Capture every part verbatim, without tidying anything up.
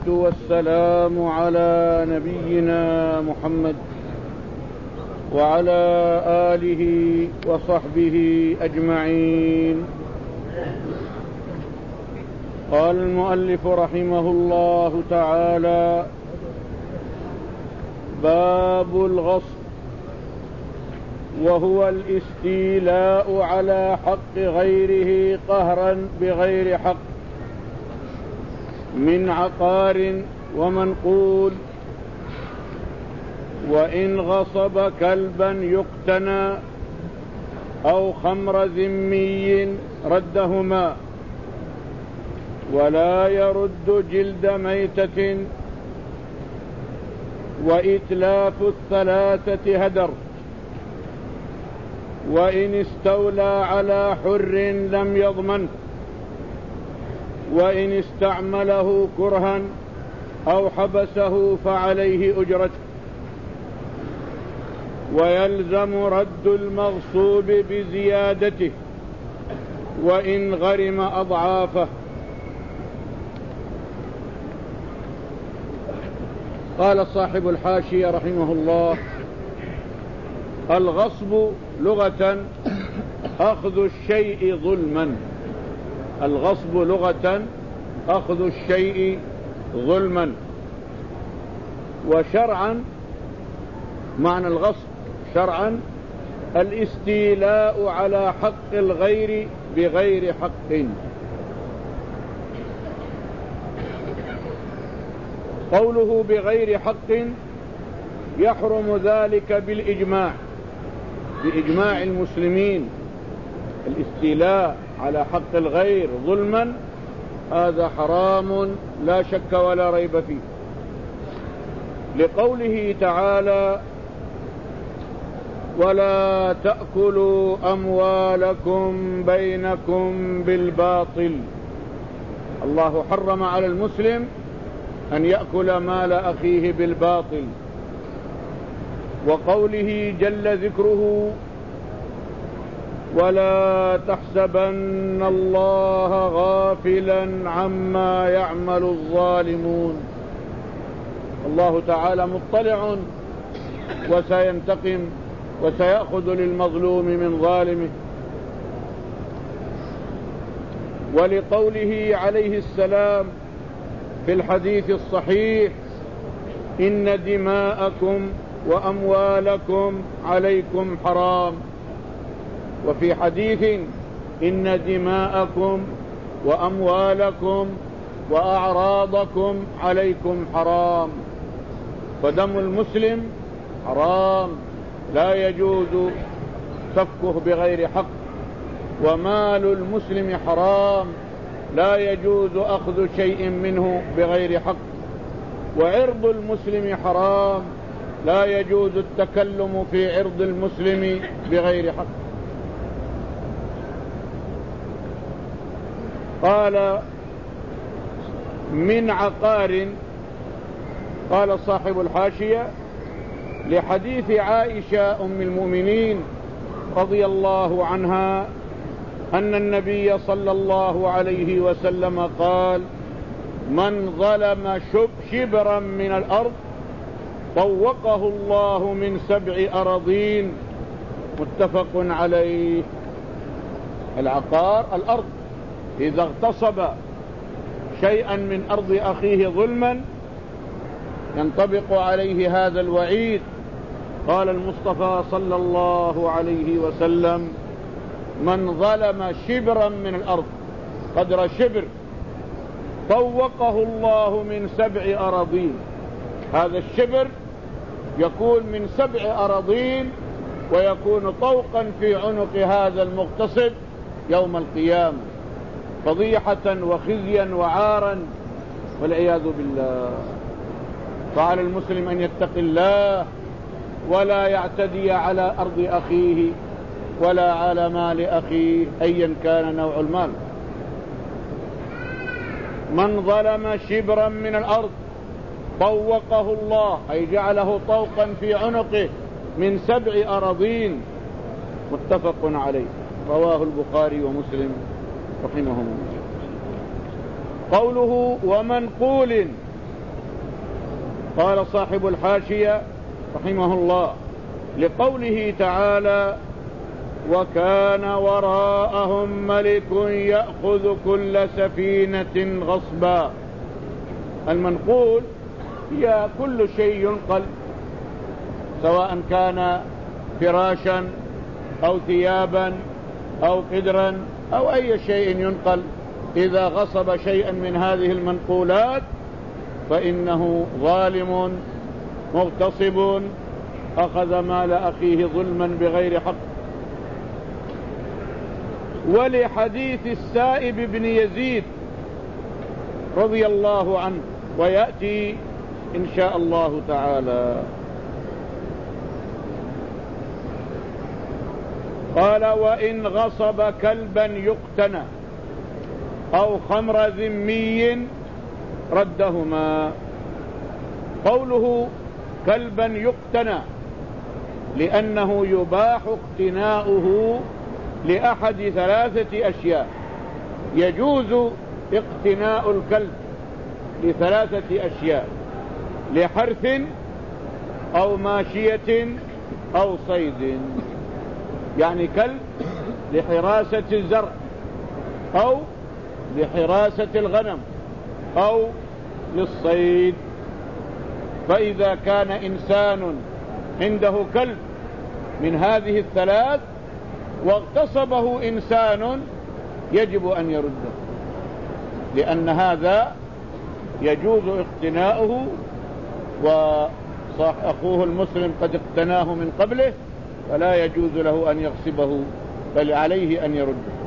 والسلام على نبينا محمد وعلى آله وصحبه أجمعين. قال المؤلف رحمه الله تعالى: باب الغصب، وهو الاستيلاء على حق غيره قهرا بغير حق من عقار ومنقول، وإن غصب كلبا يقتنى أو خمر ذمي ردهما، ولا يرد جلد ميتة، وإتلاف الثلاثة هدر، وإن استولى على حر لم يضمن، وإن استعمله كرها أو حبسه فعليه أجرته، ويلزم رد المغصوب بزيادته وإن غرم أضعافه. قال صاحب الحاشية رحمه الله: الغصب لغة أخذ الشيء ظلما. الغصب لغة أخذ الشيء ظلما، وشرعا معنى الغصب شرعا الاستيلاء على حق الغير بغير حق. قوله بغير حق يحرم ذلك بالإجماع، بإجماع المسلمين. الاستيلاء على حق الغير ظلما هذا حرام لا شك ولا ريب فيه، لقوله تعالى: ولا تأكلوا أموالكم بينكم بالباطل. الله حرم على المسلم أن يأكل مال أخيه بالباطل. وقوله جل ذكره: ولا تحسبن الله غافلا عما يعمل الظالمون. الله تعالى مطلع وسينتقم وسيأخذ للمظلوم من ظالمه. ولقوله عليه السلام في الحديث الصحيح: إن دماءكم وأموالكم عليكم حرام. وفي حديث: إن دماءكم وأموالكم وأعراضكم عليكم حرام. فدم المسلم حرام لا يجوز سفكه بغير حق، ومال المسلم حرام لا يجوز أخذ شيء منه بغير حق، وعرض المسلم حرام لا يجوز التكلم في عرض المسلم بغير حق. قال: من عقار. قال صاحب الحاشية: لحديث عائشة أم المؤمنين رضي الله عنها أن النبي صلى الله عليه وسلم قال: من ظلم شبرا من الأرض طوقه الله من سبع أراضين. متفق عليه. العقار الأرض، إذا اغتصب شيئا من أرض أخيه ظلما ينطبق عليه هذا الوعيد. قال المصطفى صلى الله عليه وسلم: من ظلم شبرا من الأرض قدر شبر طوقه الله من سبع أراضين. هذا الشبر يكون من سبع أراضين، ويكون طوقا في عنق هذا المغتصب يوم القيامة، فضيحة وخزيا وعارا والعياذ بالله. فعلى المسلم أن يتقي الله ولا يعتدي على أرض أخيه ولا على مال أخيه أيا كان نوع المال. من ظلم شبرا من الأرض طوقه الله، أي جعله طوقا في عنقه من سبع أراضين. متفق عليه، رواه البخاري ومسلم رحمهم الله. قوله ومنقول قال صاحب الحاشية رحمه الله: لقوله تعالى: وكان وراءهم ملك يأخذ كل سفينة غصبا. المنقول هي كل شيء ينقل، سواء كان فراشا أو ثيابا أو قدرا أو أي شيء ينقل، إذا غصب شيئا من هذه المنقولات فإنه ظالم مغتصب أخذ مال أخيه ظلما بغير حق. ولحديث السائب بن يزيد رضي الله عنه، ويأتي إن شاء الله تعالى. قال: وإن غصب كلبا يقتنى أو خمر ذمي ردهما. قوله كلبا يقتنى لأنه يباح اقتناؤه لأحد ثلاثة أشياء. يجوز اقتناء الكلب لثلاثة أشياء: لحرث أو ماشية أو صيد. يعني كلب لحراسة الزرع أو لحراسة الغنم أو للصيد. فإذا كان إنسان عنده كلب من هذه الثلاث واغتصبه إنسان يجب أن يرده، لأن هذا يجوز اقتناؤه وأخوه المسلم قد اقتناه من قبله، فلا يجوز له أن يغصبه، بل عليه أن يرده.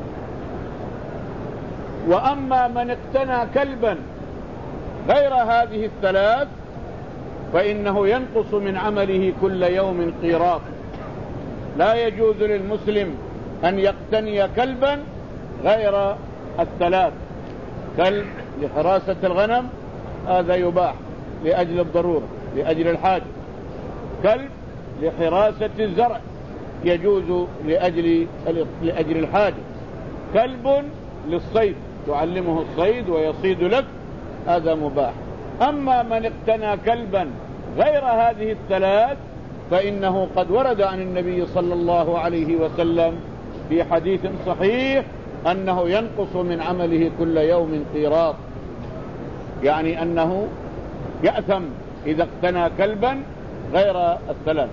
وأما من اقتنى كلبا غير هذه الثلاث فإنه ينقص من عمله كل يوم قيراط. لا يجوز للمسلم أن يقتني كلبا غير الثلاث: كلب لحراسة الغنم، هذا يباح لأجل الضرورة لأجل الحاجة. كلب لحراسة الزرع يجوز لأجل لأجل الحاجة. كلب للصيد تعلمه الصيد ويصيد لك، هذا مباح. أما من اقتنى كلبا غير هذه الثلاث فإنه قد ورد عن النبي صلى الله عليه وسلم في حديث صحيح أنه ينقص من عمله كل يوم قيراط، يعني أنه يأثم إذا اقتنى كلبا غير الثلاث.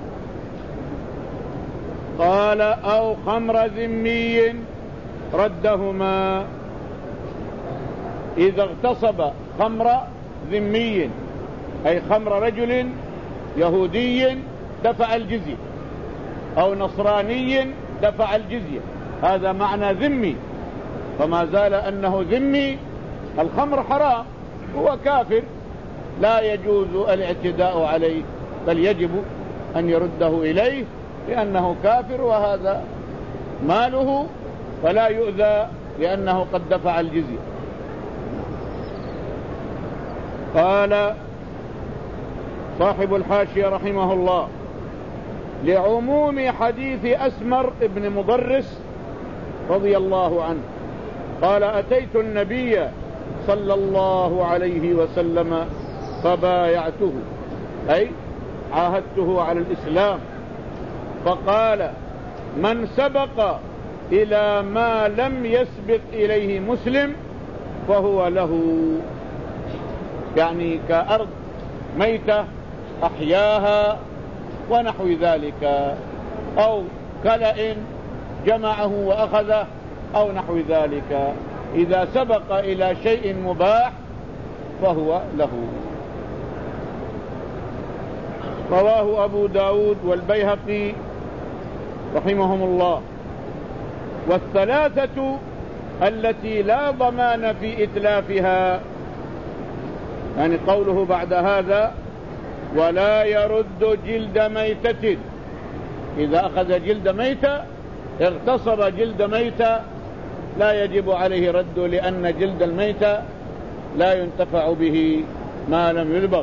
قال: أو خمر ذمي ردهما. إذا اغتصب خمر ذمي أي خمر رجل يهودي دفع الجزية أو نصراني دفع الجزية، هذا معنى ذمي، فما زال أنه ذمي. الخمر حرام، هو كافر، لا يجوز الاعتداء عليه، بل يجب أن يرده إليه لأنه كافر، وهذا ماله فلا يؤذى لأنه قد دفع الجزية. قال صاحب الحاشية رحمه الله: لعموم حديث أسمر ابن مضرس رضي الله عنه قال: أتيت النبي صلى الله عليه وسلم فبايعته، أي عاهدته على الإسلام، فقال: من سبق إلى ما لم يسبق إليه مسلم فهو له. يعني كأرض ميتة أحياها ونحو ذلك، أو كلأ جمعه وأخذه أو نحو ذلك، إذا سبق إلى شيء مباح فهو له. رواه أبو داود والبيهقي رحمهم الله. والثلاثة التي لا ضمان في إتلافها، يعني قوله بعد هذا: ولا يرد جلد ميتة. إذا أخذ جلد ميتة، اغتصب جلد ميتة، لا يجب عليه رده، لأن جلد الميتة لا ينتفع به ما لم يذبح.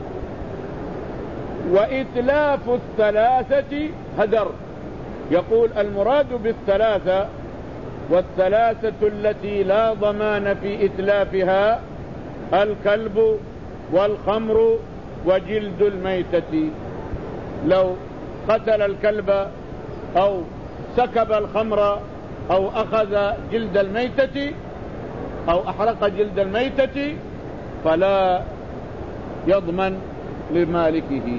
وإتلاف الثلاثة هدر. يقول: المراد بالثلاثة والثلاثة التي لا ضمان في إتلافها الكلب والخمر وجلد الميتة، لو قتل الكلب أو سكب الخمر أو أخذ جلد الميتة أو أحرق جلد الميتة فلا يضمن لمالكه.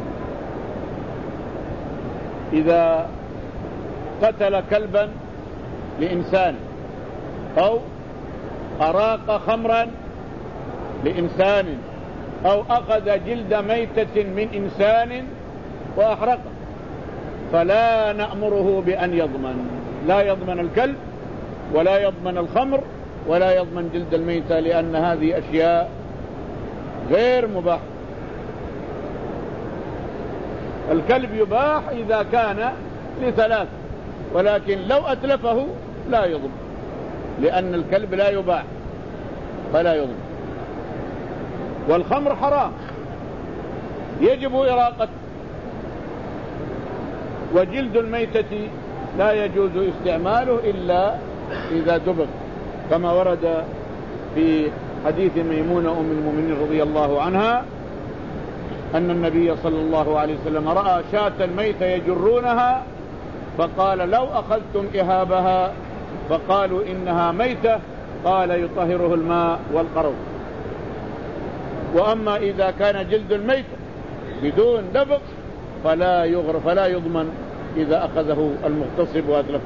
إذا قتل كلبا لإنسان أو أراق خمرا لإنسان أو أخذ جلد ميتة من إنسان وأحرقه فلا نأمره بأن يضمن، لا يضمن الكلب ولا يضمن الخمر ولا يضمن جلد الميتة، لأن هذه أشياء غير مباح. الكلب يباح إذا كان لثلاث، ولكن لو أتلفه لا يضمن، لأن الكلب لا يباح فلا يضمن. والخمر حرام يجب إراقته، وجلد الميتة لا يجوز استعماله إلا إذا دبغ، كما ورد في حديث ميمونة أم المؤمنين رضي الله عنها أن النبي صلى الله عليه وسلم رأى شاة ميتة يجرونها فقال لو أخذتم إهابها فقالوا إنها ميتة، قال يطهره الماء والقرض. وأما إذا كان جلد الميتة بدون دبغ فلا يغر فلا يضمن إذا أخذه المغتصب وأتلفه.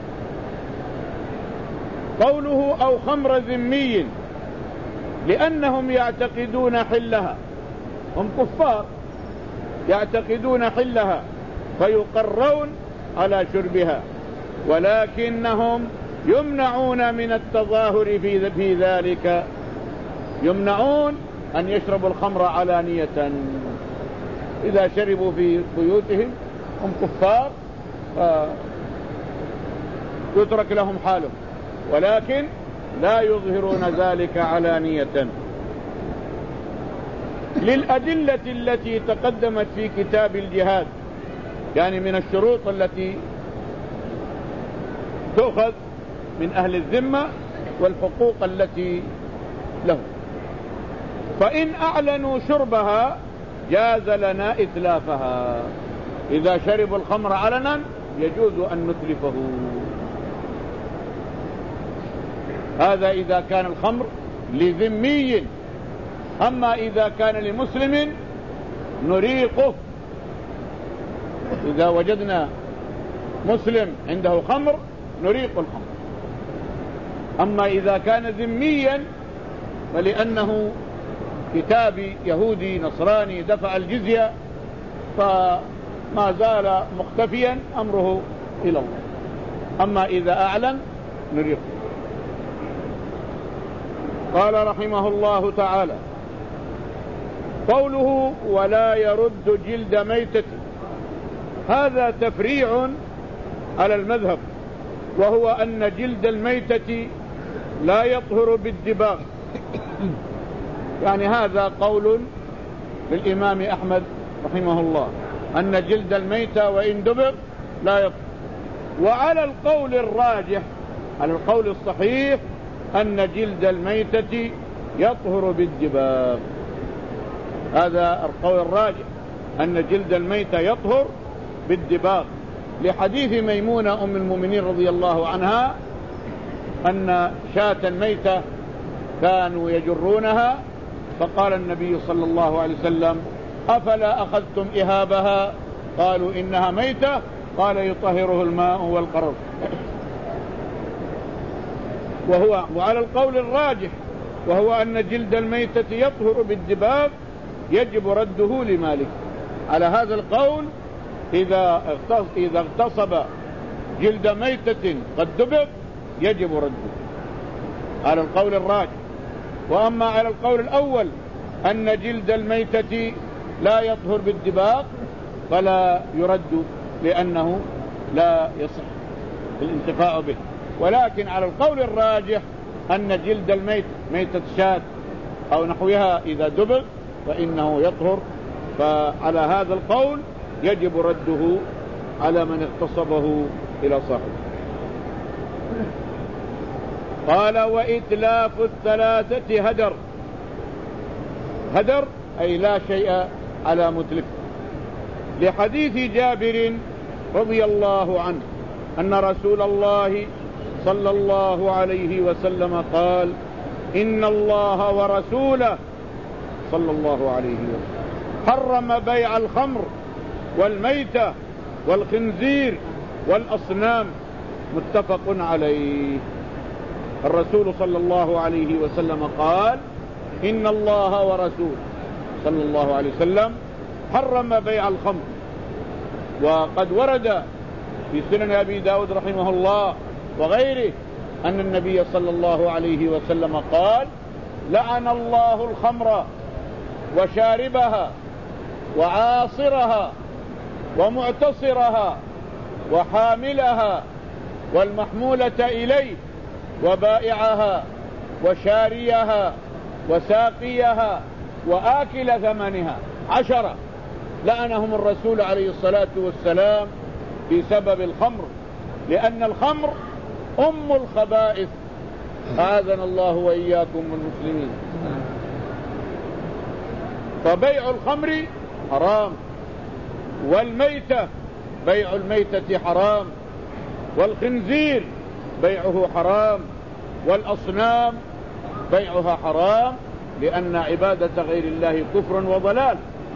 قوله أو خمر ذمي، لأنهم يعتقدون حلها، هم كفار يعتقدون حلها فيقرون على شربها، ولكنهم يمنعون من التظاهر في في ذلك، يمنعون أن يشربوا الخمر علانية. إذا شربوا في بيوتهم هم كفار يترك لهم حالهم، ولكن لا يظهرون ذلك علانية. للأدلة التي تقدمت في كتاب الجهاد، يعني من الشروط التي تؤخذ من أهل الذمة والحقوق التي لهم. فإن أعلنوا شربها جاز لنا إتلافها، إذا شربوا الخمر علنا يجوز أن نتلفه. هذا إذا كان الخمر لذمي، أما إذا كان لمسلم نريقه. إذا وجدنا مسلم عنده خمر نريق الخمر. أما إذا كان ذميا فلأنه كتابي يهودي نصراني دفع الجزية فما زال مختفيا أمره إلى الله. أما إذا أعلن نريقه. قال رحمه الله تعالى: قوله ولا يرد جلد ميتة، هذا تفريع على المذهب، وهو أن جلد الميتة لا يطهر بالدباغ. يعني هذا قول للإمام أحمد رحمه الله أن جلد الميتة وإن دبغ لا يطهر. وعلى القول الراجح، على القول الصحيح، أن جلد الميتة يطهر بالدباغ. هذا القول الراجح، أن جلد الميتة يطهر بالدباغ، لحديث ميمونة أم المؤمنين رضي الله عنها أن شاة ميتة كانوا يجرونها فقال النبي صلى الله عليه وسلم: أفلا أخذتم إهابها؟ قالوا إنها ميتة، قال يطهره الماء والقرض. وهو وعلى القول الراجح، وهو أن جلد الميتة يطهر بالدباغ، يجب رده لمالك. على هذا القول إذا إذا اغتصب جلد ميتة قد دبغ يجب رده، على القول الراجح. وأما على القول الأول أن جلد الميتة لا يطهر بالدباغ فلا يرد، لأنه لا يصح الانتفاع به. ولكن على القول الراجح أن جلد الميت ميتة شاة أو نحوها إذا دبغ فإنه يطهر، فعلى هذا القول يجب رده على من اغتصبه إلى صاحبه. قال: وإتلاف الثلاثة هدر. هدر أي لا شيء على متلف. لحديث جابر رضي الله عنه أن رسول الله صلى الله عليه وسلم قال: إن الله ورسوله صلى الله عليه وسلم حرم بيع الخمر والميتة والخنزير والأصنام، متفق عليه. الرسول صلى الله عليه وسلم قال: إن الله ورسوله صلى الله عليه وسلم حرم بيع الخمر. وقد ورد في سنن أبي داود رحمه الله وغيره أن النبي صلى الله عليه وسلم قال: لعن الله الخمر وشاربها وعاصرها ومعتصرها وحاملها والمحمولة إليه وبائعها وشاريها وساقيها وآكل ثمنها. عشرة لعنهم الرسول عليه الصلاة والسلام بسبب الخمر، لأن الخمر أم الخبائث، أعاذنا الله وإياكم من المسلمين. فبيع الخمر حرام، والميتة بيع الميتة حرام، والخنزير بيعه حرام، والأصنام بيعها حرام، لأن عبادة غير الله كفر وضلال.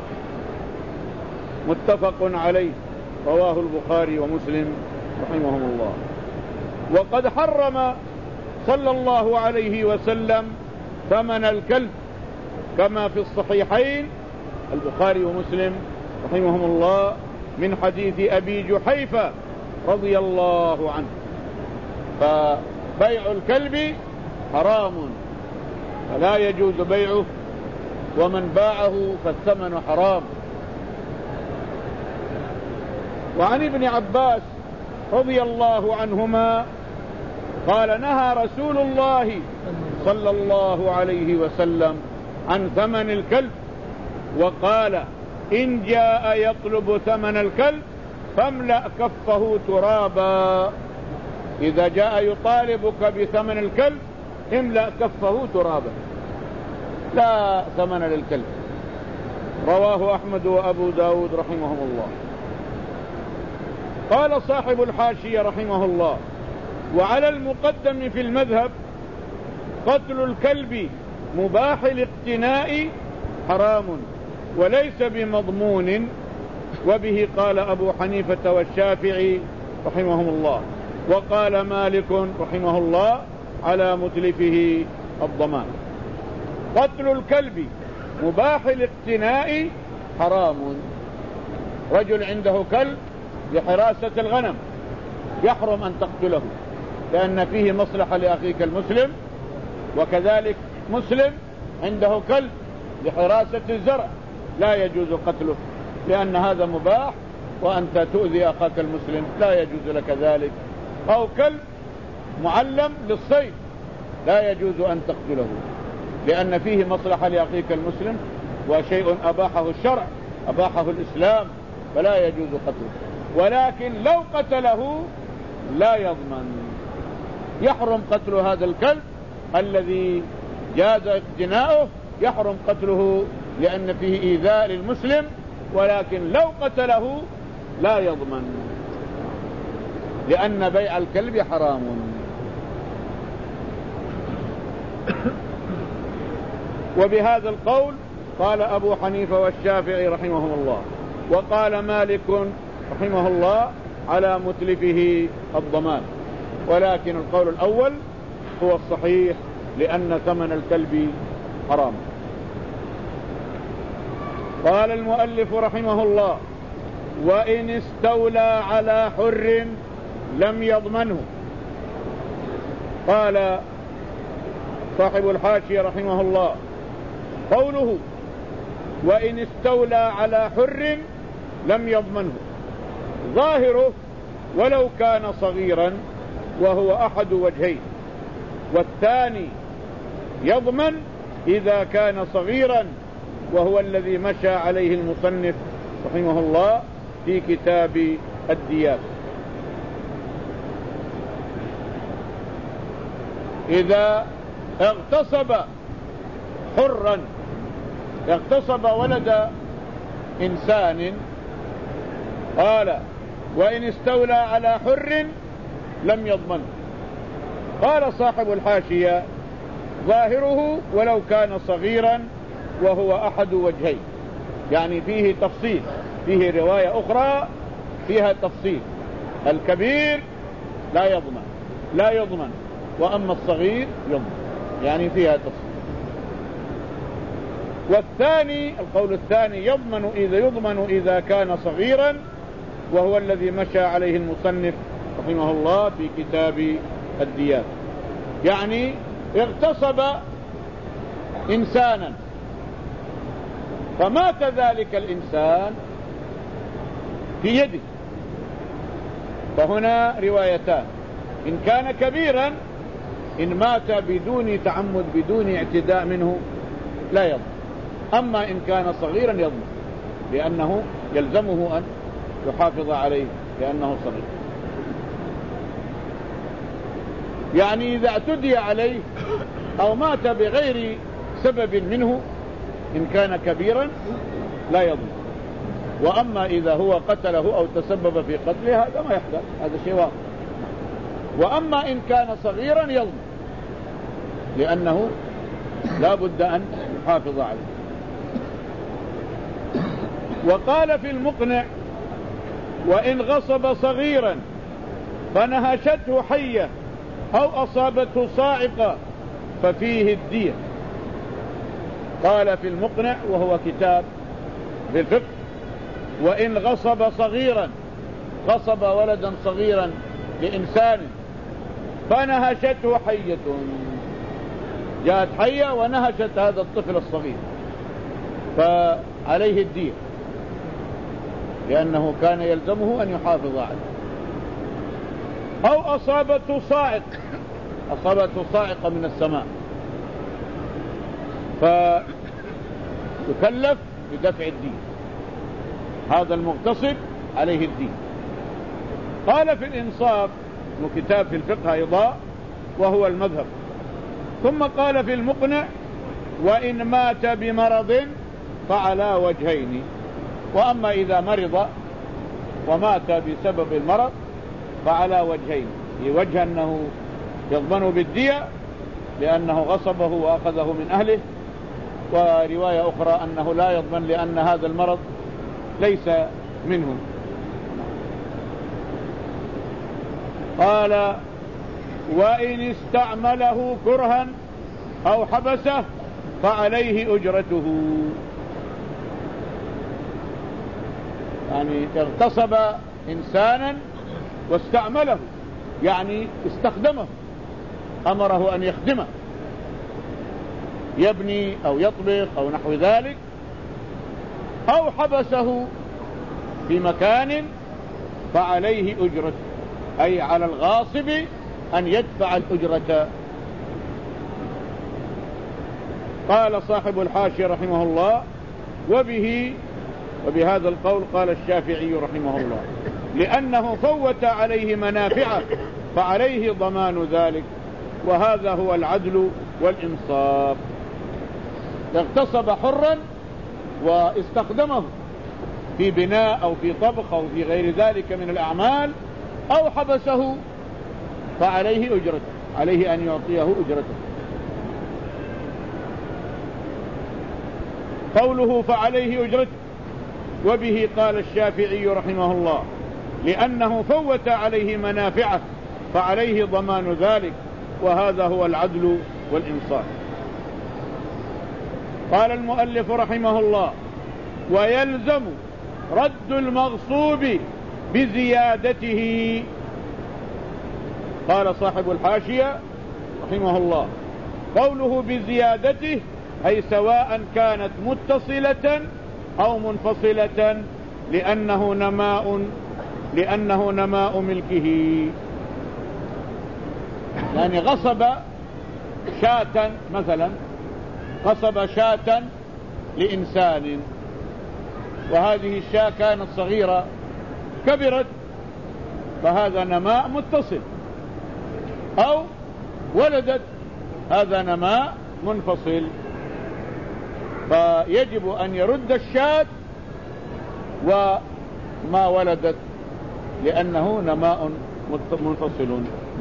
متفق عليه، رواه البخاري ومسلم رحمهم الله. وقد حرم صلى الله عليه وسلم ثمن الكلب كما في الصحيحين البخاري ومسلم رحمهم الله من حديث أبي جحيفة رضي الله عنه. فبيع الكلب حرام فلا يجوز بيعه، ومن باعه فالثمن حرام. وعن ابن عباس رضي الله عنهما قال: نهى رسول الله صلى الله عليه وسلم عن ثمن الكلب، وقال: إن جاء يطلب ثمن الكلب فاملأ كفه ترابا. إذا جاء يطالبك بثمن الكلب املأ كفه ترابا، لا ثمن للكلب. رواه أحمد وأبو داود رحمهم الله. قال صاحب الحاشية رحمه الله: وعلى المقدم في المذهب قتل الكلب مباح الاقتناء حرام وليس بمضمون، وبه قال أبو حنيفة والشافعي رحمهم الله. وقال مالك رحمه الله على متلفه الضمان. قتل الكلب مباح الاقتناء حرام. رجل عنده كلب لحراسة الغنم يحرم أن تقتله، لأن فيه مصلحة لأخيك المسلم. وكذلك مسلم عنده كلب لحراسة الزرع لا يجوز قتله، لأن هذا مباح وأنت تؤذي أخاك المسلم لا يجوز لك ذلك. أو كلب معلم للصيد لا يجوز أن تقتله، لأن فيه مصلحة لأخيك المسلم، وشيء أباحه الشرع أباحه الإسلام فلا يجوز قتله. ولكن لو قتله لا يضمن، يحرم قتل هذا الكلب الذي جاز اقتناؤه، يحرم قتله لأن فيه إيذاء للمسلم. ولكن لو قتله لا يضمن، لأن بيع الكلب حرام. وبهذا القول قال أبو حنيفة والشافعي رحمهم الله. وقال مالك رحمه الله على متلفه الضمان، ولكن القول الأول هو الصحيح، لأن ثمن الكلب حرام. قال المؤلف رحمه الله: وإن استولى على حر لم يضمنه. قال صاحب الحاشية رحمه الله: قوله وإن استولى على حر لم يضمنه ظاهره ولو كان صغيرا، وهو أحد وجهين. والثاني يضمن إذا كان صغيرا، وهو الذي مشى عليه المصنف رحمه الله في كتاب الديات. إذا اغتصب حرا، اغتصب ولد إنسان قال وإن استولى على حر لم يضمن. قال صاحب الحاشية ظاهره ولو كان صغيرا وهو أحد وجهين، يعني فيه تفصيل، فيه رواية أخرى فيها تفصيل. الكبير لا يضمن لا يضمن وأما الصغير يضمن، يعني فيها تفصيل. والثاني القول الثاني يضمن إذا يضمن إذا كان صغيرا، وهو الذي مشى عليه المصنف رحمه الله في كتاب الديات. يعني اغتصب إنسانا فمات ذلك الإنسان في يده، فهنا روايتان: إن كان كبيرا إن مات بدون تعمد بدون اعتداء منه لا يضمن، أما إن كان صغيرا يضمن، لأنه يلزمه أن يحافظ عليه لأنه صغير. يعني إذا اعتدي عليه أو مات بغير سبب منه إن كان كبيرا لا يضمن، وأما إذا هو قتله أو تسبب في قتله هذا ما يحدث، هذا شيء واضح. وأما إن كان صغيرا يضمن، لأنه لا بد أن يحافظ عليه. وقال في المقنع وإن غصب صغيرا فنهشته حية أو أصابته صاعقة ففيه الدية. قال في المقنع وهو كتاب في الفقه: وإن غصب صغيرا، غصب ولدا صغيرا لإنسان فنهشته حية، جاءت حية ونهشت هذا الطفل الصغير، فعليه الدية، لأنه كان يلزمه أن يحافظ عليه. أو أصابته صاعق، أصابته صاعقة من السماء فيكلف بدفع الدين، هذا المغتصب عليه الدين. قال في الإنصاف وكتاب في الفقه أيضا وهو المذهب. ثم قال في المقنع وإن مات بمرض فعلى وجهين، وأما إذا مرض ومات بسبب المرض فعلى وجهين: في وجه أنه يضمن بالدية لأنه غصبه وأخذه من أهله، ورواية أخرى أنه لا يضمن لأن هذا المرض ليس منه. قال وإن استعمله كرها أو حبسه فعليه أجرته. يعني اغتصب إنسانا واستعمله، يعني استخدمه، أمره أن يخدمه، يبني أو يطبخ أو نحو ذلك، أو حبسه في مكان فعليه أجرته، أي على الغاصب أن يدفع الأجرة. قال صاحب الحاشية رحمه الله: وبه وبهذا القول قال الشافعي رحمه الله: لأنه فوت عليه منافعه فعليه ضمان ذلك، وهذا هو العدل والإنصاف. اغتصب حرا واستخدمه في بناء أو في طبخ أو في غير ذلك من الأعمال، أو حبسه فعليه أجرته، عليه أن يعطيه أجرته. قوله فعليه أجرته وبه قال الشافعي رحمه الله: لأنه فوت عليه منافعه فعليه ضمان ذلك، وهذا هو العدل والإنصاف. قال المؤلف رحمه الله: ويلزم رد المغصوب بزيادته. قال صاحب الحاشية رحمه الله: قوله بزيادته أي سواء كانت متصلة أو منفصلة، لأنه نماء لأنه نماء ملكه. يعني غصب شاة مثلا، غصب شاة لإنسان، وهذه الشاة كانت صغيرة كبرت، فهذا نماء متصل، أو ولدت، هذا نماء منفصل، فيجب أن يرد الشاة وما ولدت، لأنه نماء منفصل.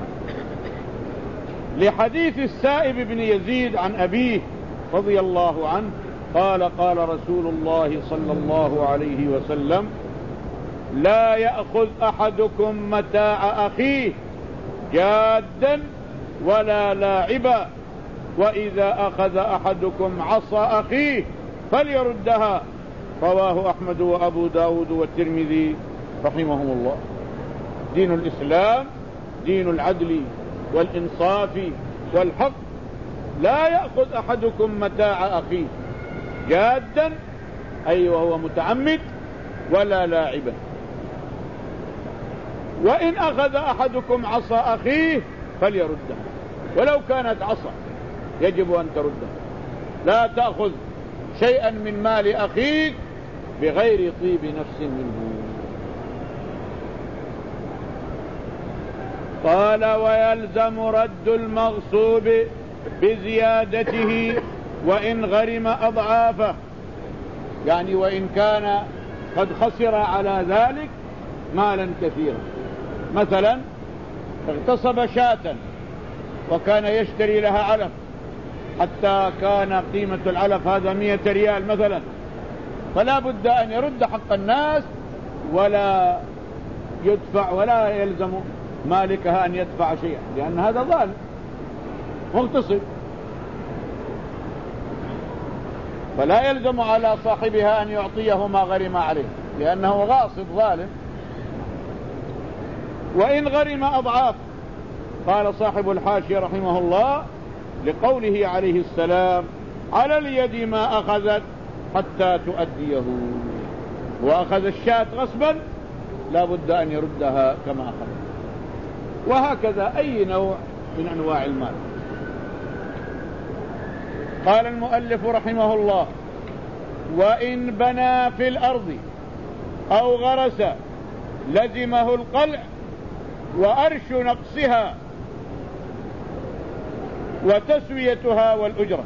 لحديث السائب بن يزيد عن أبيه رضي الله عنه قال قال رسول الله صلى الله عليه وسلم: لا يأخذ أحدكم متاع أخيه جادا ولا لاعبا، وإذا أخذ أحدكم عصا أخيه فليردها. رواه أحمد وأبو داود والترمذي رحمهم الله. دين الإسلام دين العدل والإنصاف والحق. لا يأخذ أحدكم متاع أخيه جادا أي وهو متعمد، ولا لاعبا. وإن أخذ أحدكم عصا أخيه فليردها، ولو كانت عصا يجب أن تردها. لا تأخذ شيئا من مال أخيك بغير طيب نفس منه. قال: ويلزم رد المغصوب بزيادته وإن غرم أضعافه، يعني وإن كان قد خسر على ذلك مالا كثيرا. مثلا اغتصب شاة وكان يشتري لها علف، حتى كان قيمة العلف هذا مئة ريال مثلا، فلا بد أن يرد حق الناس ولا يدفع، ولا يلزم مالكها أن يدفع شيئا، لأن هذا ظالم مغتصب، فلا يلزم على صاحبها أن يعطيه ما غرم عليه، لأنه غاصب ظالم. وإن غرم أضعاف، قال صاحب الحاشية رحمه الله لقوله عليه السلام: على اليد ما أخذت حتى تؤديه. وأخذ الشاة غصبا لا بد أن يردها كما أخذ. وهكذا أي نوع من أنواع المال. قال المؤلف رحمه الله: وإن بنى في الأرض أو غرس لزمه القلع وأرش نقصها وتسويتها والأجرة.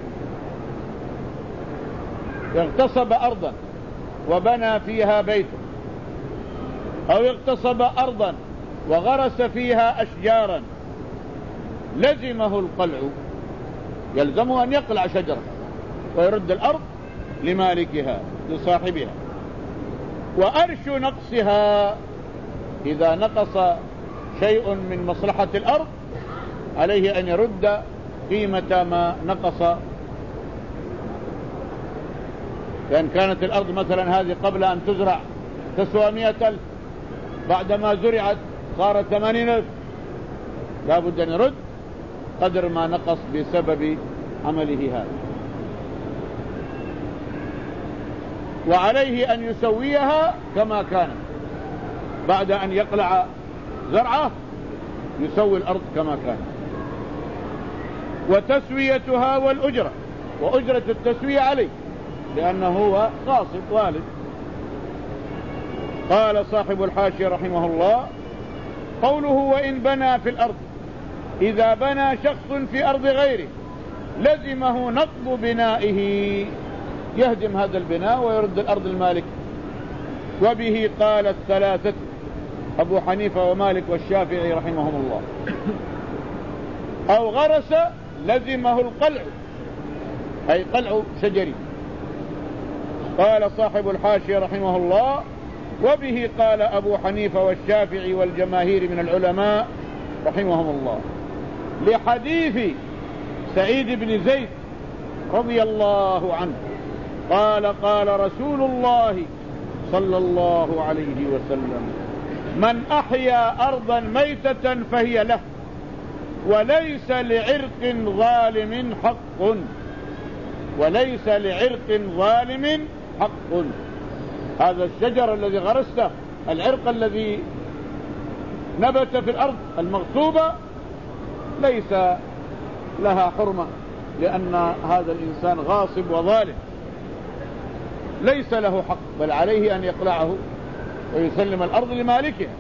اغتصب أرضا وبنى فيها بيتا، أو اغتصب أرضا وغرس فيها أشجارا، لزمه القلع، يلزمه أن يقلع شجرة ويرد الأرض لمالكها لصاحبها. وأرش نقصها، إذا نقص شيء من مصلحة الأرض عليه أن يرد قيمة ما نقص. لأن كانت الأرض مثلا هذه قبل أن تزرع تسوى مئة ألف، بعدما زرعت صارت ثمانين ألف، لا بد أن يرد قدر ما نقص بسبب عمله هذا. وعليه أن يسويها كما كانت، بعد أن يقلع زرعه يسوي الأرض كما كانت. وتسويتها والأجرة، وأجرة التسوية عليه لأنه هو قاصد والد. قال صاحب الحاشية رحمه الله: قوله وإن بنى في الأرض، إذا بنى شخص في أرض غيره لزمه نقض بنائه، يهدم هذا البناء ويرد الأرض المالك. وبه قال الثلاثة أبو حنيفة ومالك والشافعي رحمهم الله. أو غرس لزمه القلع، أي قلع شجري. قال صاحب الحاشية رحمه الله: وبه قال أبو حنيفة والشافعي والجماهير من العلماء رحمهم الله. لحديث سعيد بن زيد رضي الله عنه قال قال رسول الله صلى الله عليه وسلم: من أحيا أرضا ميتة فهي له، وليس لعرق ظالم حق، وليس لعرق ظالم حق. هذا الشجر الذي غرسته، العرق الذي نبت في الأرض المغصوبة، ليس لها حرمة، لأن هذا الإنسان غاصب وظالم، ليس له حق، بل عليه أن يقلعه ويسلم الأرض لمالكها.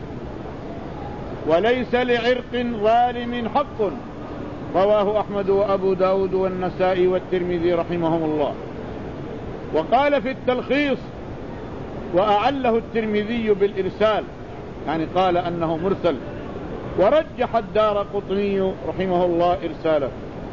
وليس لعرق ظالم حق. رواه أحمد وأبو داود والنسائي والترمذي رحمهم الله. وقال في التلخيص: وأعله الترمذي بالإرسال، يعني قال أنه مرسل، ورجح الدارقطني رحمه الله إرساله.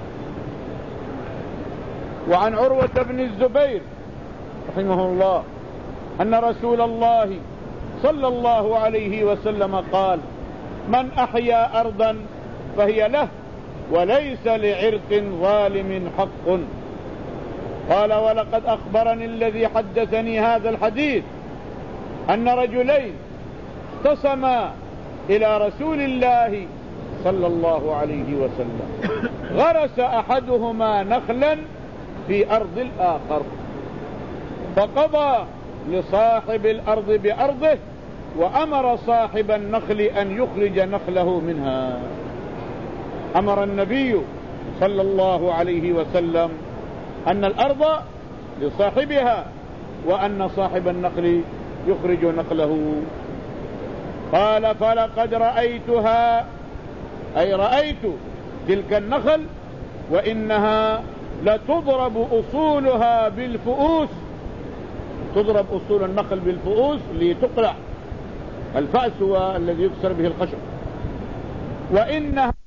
وعن عروة بن الزبير رحمه الله أن رسول الله صلى الله عليه وسلم قال: من أحيا أرضا فهي له وليس لعرق ظالم حق. قال: ولقد أخبرني الذي حدثني هذا الحديث أن رجلين اختصما إلى رسول الله صلى الله عليه وسلم، غرس أحدهما نخلا في أرض الآخر، فقضى لصاحب الأرض بأرضه وأمر صاحب النخل أن يخرج نخله منها. أمر النبي صلى الله عليه وسلم أن الأرض لصاحبها وأن صاحب النخل يخرج نخله. قال: فلقد رأيتها، أي رأيت تلك النخل وإنها لتضرب أصولها بالفؤوس، تضرب أصول النخل بالفؤوس لتقلع. الفأس هو الذي يكسر به الخشب. وإنها